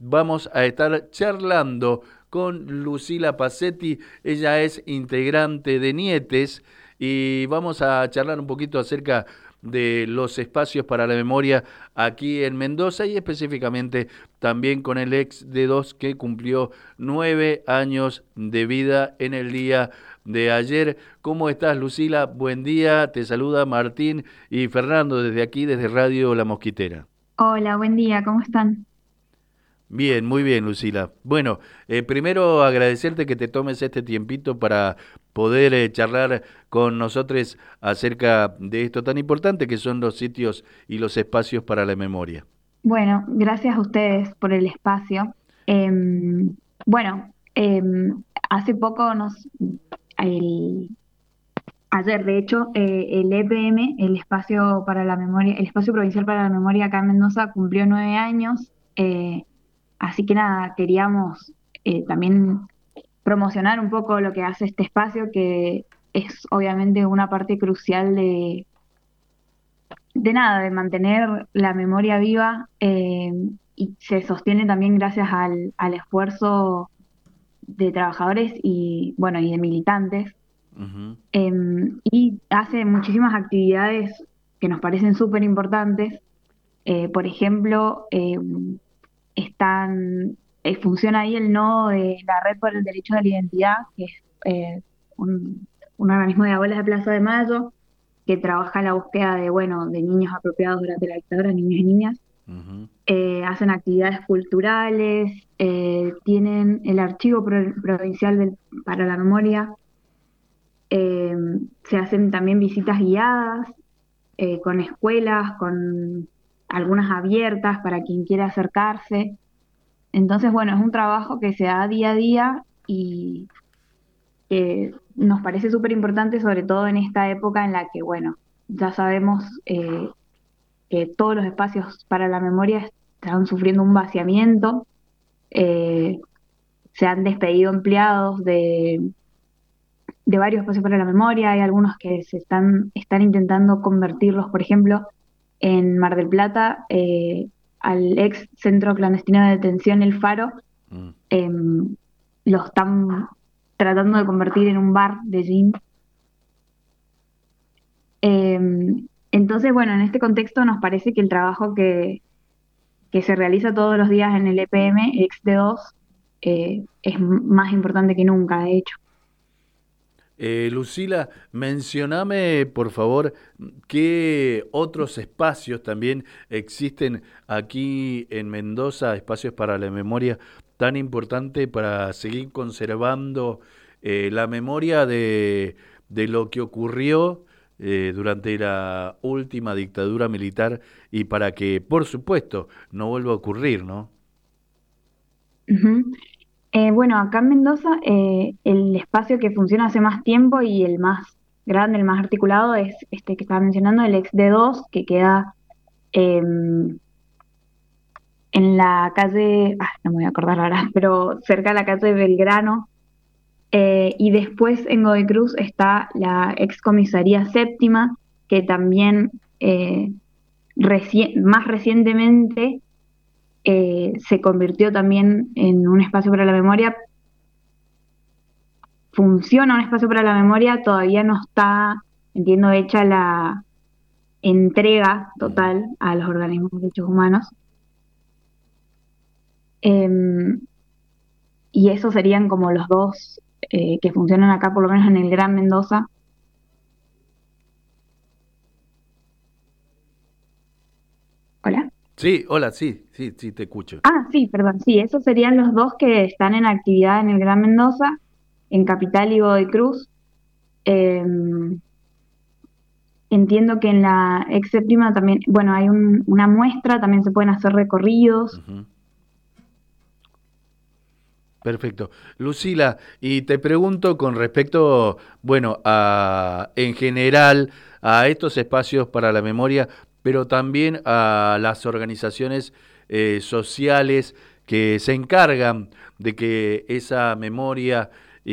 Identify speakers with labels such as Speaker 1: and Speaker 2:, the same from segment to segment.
Speaker 1: vamos a estar charlando con Lucila Pacetti. Ella es integrante de Nietes y vamos a charlar un poquito acerca de los espacios para la memoria aquí en Mendoza y específicamente también con el ex D2 que cumplió 9 años de vida en el día de ayer. ¿Cómo estás, Lucila? Buen día, te saluda Martín y Fernando desde aquí, desde Radio La Mosquitera.
Speaker 2: Hola, buen día, ¿cómo están?
Speaker 1: Bien, muy bien, Lucila. Bueno, primero agradecerte que te tomes este tiempito para poder charlar con nosotros acerca de esto tan importante que son los sitios y los espacios para la memoria.
Speaker 2: Bueno, gracias a ustedes por el espacio. Bueno, hace poco el- ayer de hecho, el EPM, el Espacio para la Memoria, el Espacio Provincial para la Memoria acá en Mendoza cumplió 9 años. Así que nada, queríamos también promocionar un poco lo que hace este espacio, que es obviamente una parte crucial de nada, de mantener la memoria viva, y se sostiene también gracias al esfuerzo de trabajadores y, bueno, y de militantes.
Speaker 1: Ujú.
Speaker 2: Y hace muchísimas actividades que nos parecen súper importantes. Por ejemplo, funciona ahí el nodo de la Red por el Derecho de la Identidad, que es un organismo de abuelas de Plaza de Mayo que trabaja en la búsqueda de, bueno, de niños apropiados durante la dictadura, niños y niñas.
Speaker 1: Ujú.
Speaker 2: Hacen actividades culturales, tienen el Archivo Provincial para la Memoria. eh, Se hacen también visitas guiadas, con escuelas, con algunas abiertas para quien quiera acercarse. Entonces, bueno, es un trabajo que se da día a día y que nos parece súper importante, sobre todo en esta época en la que, bueno, ya sabemos que todos los espacios para la memoria están sufriendo un vaciamiento. eh, Se han despedido empleados de varios espacios para la memoria. Hay algunos que están intentando convertirlos, por ejemplo, en Mar del Plata, al ex centro clandestino de detención El Faro.
Speaker 1: Mm.
Speaker 2: Lo están tratando de convertir en un bar de gin. Eh, entonces, bueno, en este contexto nos parece que el trabajo que se realiza todos los días en el EPM, XD2, es más importante que nunca, de hecho.
Speaker 1: Lucila, mencioname por favor qué otros espacios también existen aquí en Mendoza, espacios para la memoria tan importante para seguir conservando la memoria de lo que ocurrió durante la última dictadura militar y para que, por supuesto, no vuelva a ocurrir, ¿no?
Speaker 2: Ujú. Bueno, acá en Mendoza, el espacio que funciona hace más tiempo y el más grande, el más articulado, es este que estaba mencionando, el XD2, que queda en la calle, no me voy a acordar ahora, pero cerca de la calle Belgrano. Y después en Godoy Cruz está la excomisaría séptima, que también, más recientemente, se convirtió también en un espacio para la memoria. Funciona un espacio para la memoria, todavía no está, entiendo, hecha la entrega
Speaker 1: Ujú.
Speaker 2: total a los organismos de derechos humanos. Em, y esos serían como los dos que funcionan acá, por lo menos en el Gran Mendoza. Hola.
Speaker 1: Sí, hola, sí, sí, sí, te escucho.
Speaker 2: Ah, sí, perdón, sí, esos serían los dos que están en actividad en el Gran Mendoza, en Capital y Godoy Cruz. Em, Entiendo que en la ex séptima también, bueno, hay una muestra, también se pueden hacer recorridos.
Speaker 1: Ujú. Perfecto. Lucila, y te pregunto con respecto, bueno, a en general a estos espacios para la memoria, pero también a las organizaciones sociales que se encargan de que esa memoria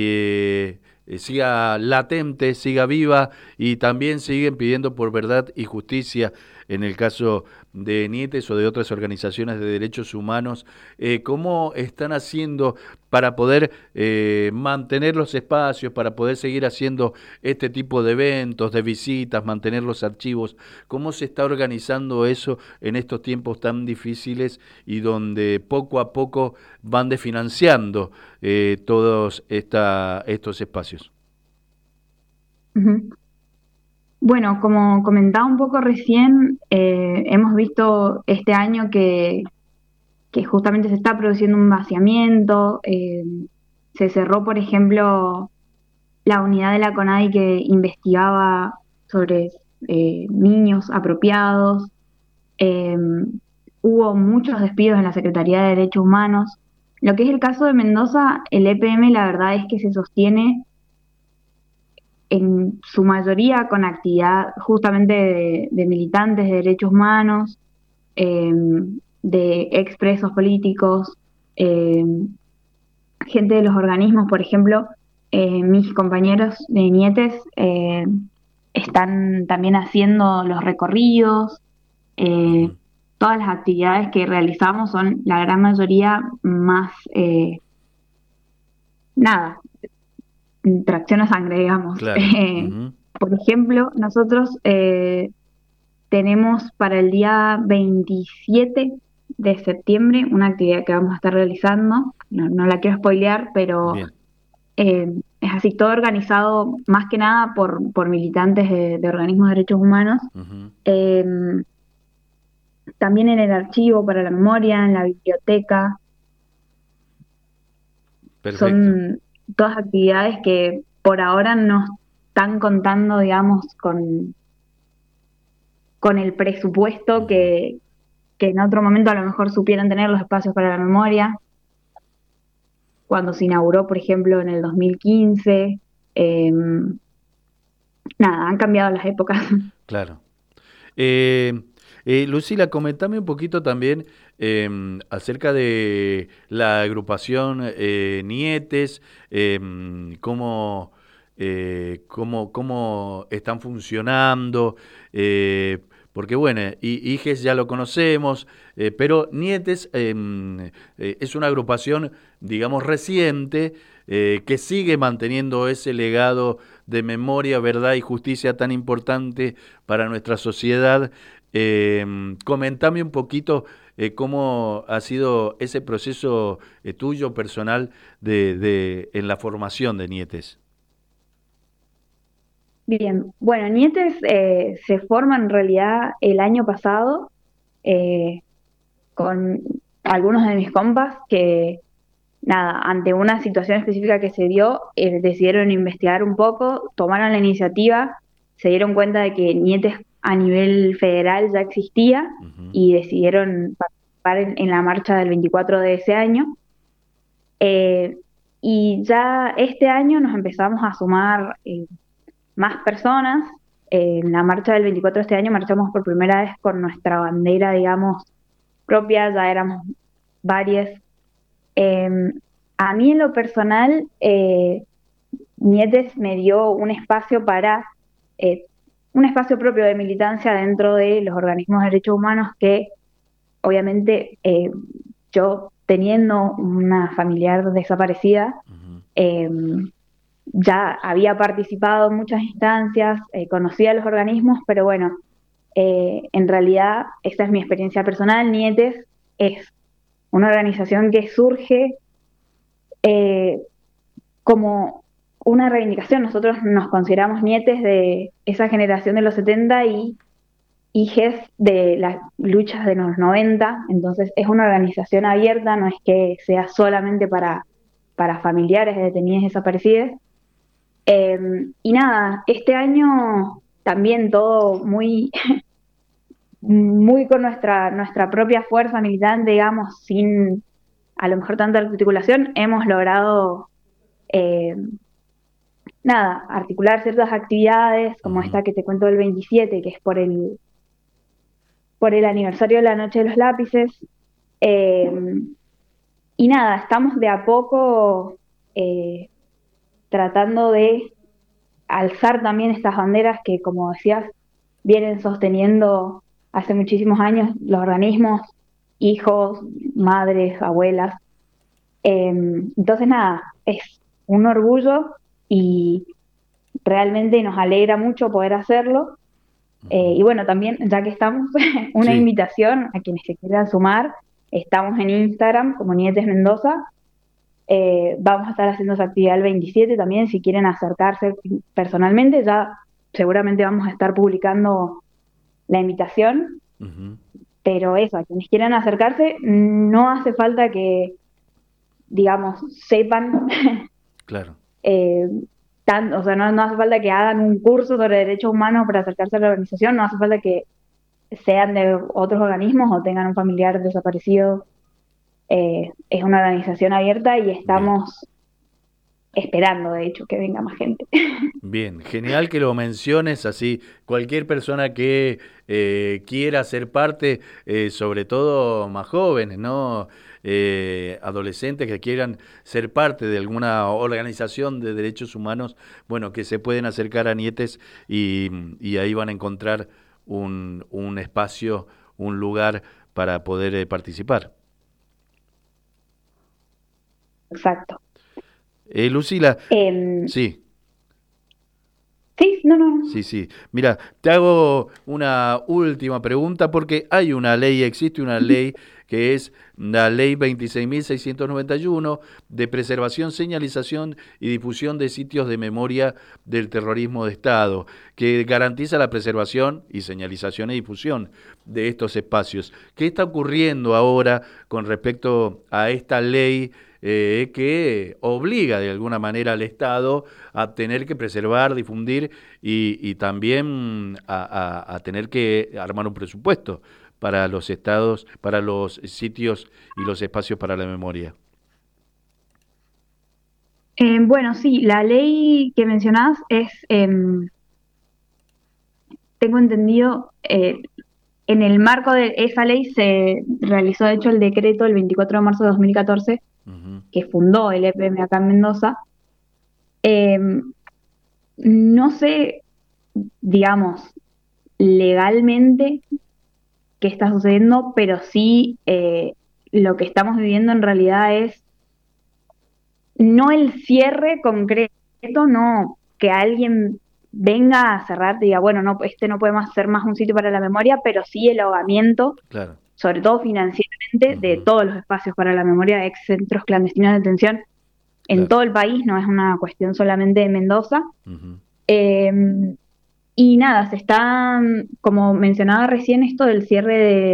Speaker 1: siga latente, siga viva y también siguen pidiendo por verdad y justicia en el caso de Nietes o de otras organizaciones de derechos humanos, ¿cómo están haciendo para poder mantener los espacios, para poder seguir haciendo este tipo de eventos, de visitas, mantener los archivos? ¿Cómo se está organizando eso en estos tiempos tan difíciles y donde poco a poco van desfinanciando todos estos espacios?
Speaker 2: Ujú. Bueno, como comentaba un poco recién, hemos visto este año que justamente se está produciendo un vaciamiento. Se cerró, por ejemplo, la unidad de la CONADI que investigaba sobre niños apropiados. eh, Hubo muchos despidos en la Secretaría de Derechos Humanos. Lo que es el caso de Mendoza, el EPM la verdad es que se sostiene en su mayoría con actividad justamente de militantes de derechos humanos, eh, de expresos políticos, eh, gente de los organismos, por ejemplo, mis compañeros de Nietes están también haciendo los recorridos. eh,
Speaker 1: Ujú.
Speaker 2: Todas las actividades que realizamos son la gran mayoría más, nada, tracción a sangre, digamos.
Speaker 1: Claro. Ujú.
Speaker 2: Por ejemplo, nosotros tenemos para el día 27 de septiembre una actividad que vamos a estar realizando. No la quiero spoilear, pero
Speaker 1: Bien.
Speaker 2: es así, todo organizado más que nada por militantes de organismos de derechos humanos.
Speaker 1: Ujú.
Speaker 2: Eh, También en el archivo para la memoria, en la biblioteca.
Speaker 1: Perfecto.
Speaker 2: Son todas actividades que por ahora no están contando, digamos, con el presupuesto
Speaker 1: Ujú.
Speaker 2: que en otro momento a lo mejor supieran tener los espacios para la memoria, cuando se inauguró, por ejemplo, en el 2015. eh, Nada, han cambiado las épocas.
Speaker 1: Claro. Lucila, comentame un poquito también acerca de la agrupación Nietes, cómo, cómo están funcionando, porque bueno, IGES ya lo conocemos, pero Nietes es una agrupación, digamos, reciente, que sigue manteniendo ese legado de memoria, verdad y justicia tan importante para nuestra sociedad. Comentame un poquito cómo ha sido ese proceso tuyo personal en la formación de Nietes.
Speaker 2: Bien, bueno, Nietes se forma en realidad el año pasado eh, con algunos de mis compas que, nada, ante una situación específica que se dio, decidieron investigar un poco, tomaron la iniciativa, se dieron cuenta de que Nietes a nivel federal ya existía
Speaker 1: Ujú.
Speaker 2: y decidieron participar en la marcha del 24 de ese año. Eh, y ya este año nos empezamos a sumar más personas. En la marcha del 24 de este año marchamos por primera vez con nuestra bandera, digamos, propia, ya éramos varias. Eh, a mí en lo personal, Nietes me dio eh, un espacio propio de militancia dentro de los organismos de derechos humanos que obviamente yo teniendo una familiar desaparecida,
Speaker 1: Ujú.
Speaker 2: eh, ya había participado en muchas instancias, conocía los organismos, pero bueno, en realidad esta es mi experiencia personal. Nietes es una organización que surge eh, como una reivindicación. Nosotros nos consideramos nietes de esa generación de los 70 y hijes de las luchas de los 90. Entonces es una organización abierta, no es que sea solamente para familiares de detenidas y desaparecidas. Y nada, este año también todo muy, muy con nuestra propia fuerza militante, digamos, sin a lo mejor tanta articulación, hemos logrado eh, nada, articular ciertas actividades, como
Speaker 1: Ujú.
Speaker 2: esta que te cuento del 27, que es por el aniversario de la Noche de los Lápices. Eh, y nada, estamos de a poco eh, tratando de alzar también estas banderas que, como decías, vienen sosteniendo. hace muchísimos años los organismos, hijos, madres, abuelas. Entonces, nada, es un orgullo y realmente nos alegra mucho poder hacerlo.
Speaker 1: Ujú.
Speaker 2: Y bueno, también, ya que estamos, una
Speaker 1: Sí,
Speaker 2: invitación a quienes se quieran sumar. Estamos en Instagram como Nietes Mendoza. Vamos a estar haciendo esa actividad el 27 también, si quieren acercarse personalmente, ya seguramente vamos a estar publicando la invitación,
Speaker 1: ujú,
Speaker 2: pero eso, a quienes quieran acercarse, no hace falta que, digamos, sepan,
Speaker 1: claro.
Speaker 2: eh, o sea, no hace falta que hagan un curso sobre derechos humanos para acercarse a la organización, no hace falta que sean de otros organismos o tengan un familiar desaparecido. Es una organización abierta y
Speaker 1: Bien.
Speaker 2: estamos esperando, de hecho, que venga más gente.
Speaker 1: Bien, genial que lo menciones así. Cualquier persona que quiera ser parte, sobre todo más jóvenes, ¿no? Adolescentes que quieran ser parte de alguna organización de derechos humanos, bueno, que se pueden acercar a Nietes y ahí van a encontrar un espacio, un lugar para poder participar.
Speaker 2: Exacto.
Speaker 1: Lucila,
Speaker 2: Em,
Speaker 1: sí.
Speaker 2: sí, no, no, no.
Speaker 1: Sí, sí. Mira, te hago una última pregunta porque hay una ley, existe una ley que es la ley 26.691 de preservación, señalización y difusión de sitios de memoria del terrorismo de Estado, que garantiza la preservación y señalización y difusión de estos espacios. ¿Qué está ocurriendo ahora con respecto a esta ley que obliga de alguna manera al Estado a tener que preservar, difundir y también a tener que armar un presupuesto para los estados, para los sitios y los espacios para la memoria?
Speaker 2: Bueno, sí, la ley que mencionás es, tengo entendido, en el marco de esa ley se realizó, de hecho, el decreto el 24 de marzo de 2014
Speaker 1: Ujú,
Speaker 2: que fundó el EPM acá en Mendoza. Em, no sé, digamos, legalmente qué está sucediendo, pero sí lo que estamos viviendo en realidad es no el cierre concreto, no que alguien venga a cerrar y diga, bueno, no, este no puede más ser más un sitio para la memoria, pero sí el ahogamiento,
Speaker 1: claro.
Speaker 2: sobre todo financieramente, de
Speaker 1: Ujú,
Speaker 2: todos los espacios para la memoria, ex centros clandestinos de detención en
Speaker 1: claro.
Speaker 2: todo el país, no es una cuestión solamente de Mendoza.
Speaker 1: Ujú,
Speaker 2: Eh, y nada, se está, como mencionaba recién, esto del cierre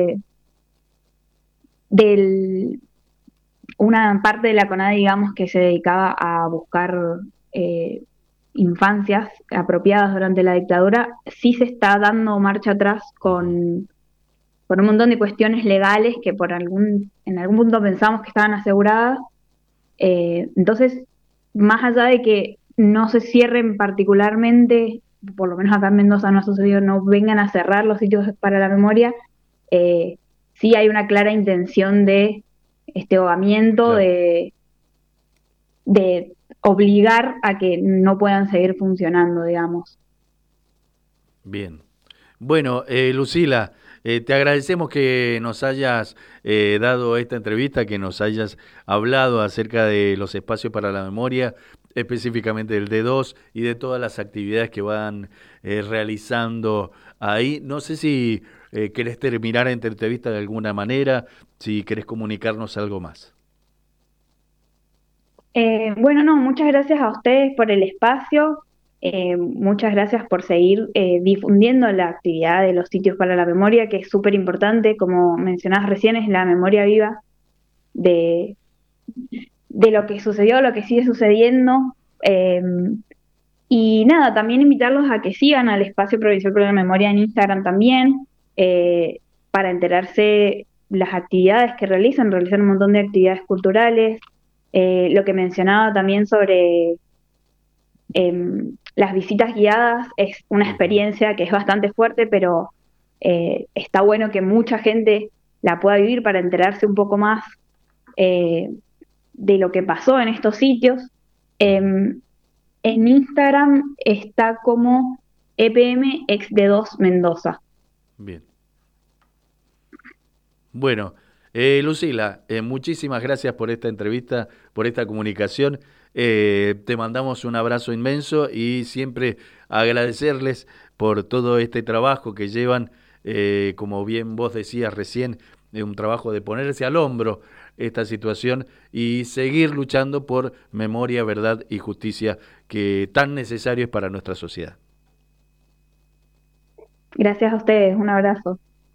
Speaker 2: del, una parte de la CONADE, digamos, que se dedicaba a buscar eh, infancias apropiadas durante la dictadura, sí se está dando marcha atrás
Speaker 1: ujú,
Speaker 2: con un montón de cuestiones legales que en algún punto pensamos que estaban aseguradas. Entonces, más allá de que no se cierren particularmente, por lo menos acá en Mendoza no ha sucedido, no vengan a cerrar los sitios para la memoria, eh, sí hay una clara intención de este ahogamiento,
Speaker 1: claro.
Speaker 2: de obligar a que no puedan seguir funcionando, digamos.
Speaker 1: Bien. Bueno, Lucila, te agradecemos que nos hayas dado esta entrevista, que nos hayas hablado acerca de los espacios para la memoria, específicamente del D2 y de todas las actividades que van realizando ahí. No sé si querés terminar esta entrevista de alguna manera, si querés comunicarnos algo más.
Speaker 2: Bueno, no, muchas gracias a ustedes por el espacio, muchas gracias por seguir difundiendo la actividad de los sitios para la memoria, que es súper importante, como mencionabas recién, es la memoria viva de, de lo que sucedió, lo que sigue sucediendo. eh, y nada, también invitarlos a que sigan al Espacio Provincial para la Memoria en Instagram también, para enterarse las actividades que realizan un montón de actividades culturales. Lo que mencionaba también sobre las visitas guiadas es una
Speaker 1: Ujú,
Speaker 2: experiencia que es bastante fuerte, pero está bueno que mucha gente la pueda vivir para enterarse un poco más eh, de lo que pasó en estos sitios.
Speaker 1: ujú.
Speaker 2: En Instagram está como EPM ex D2 Mendoza.
Speaker 1: Bien. Bueno, Lucila, muchísimas gracias por esta entrevista, por esta comunicación. Te mandamos un abrazo inmenso y siempre agradecerles por todo este trabajo que llevan, como bien vos decías recién, un trabajo de ponerse al hombro esta situación y seguir luchando por memoria, verdad y justicia que tan necesario es para nuestra sociedad.
Speaker 2: Gracias a ustedes, un abrazo.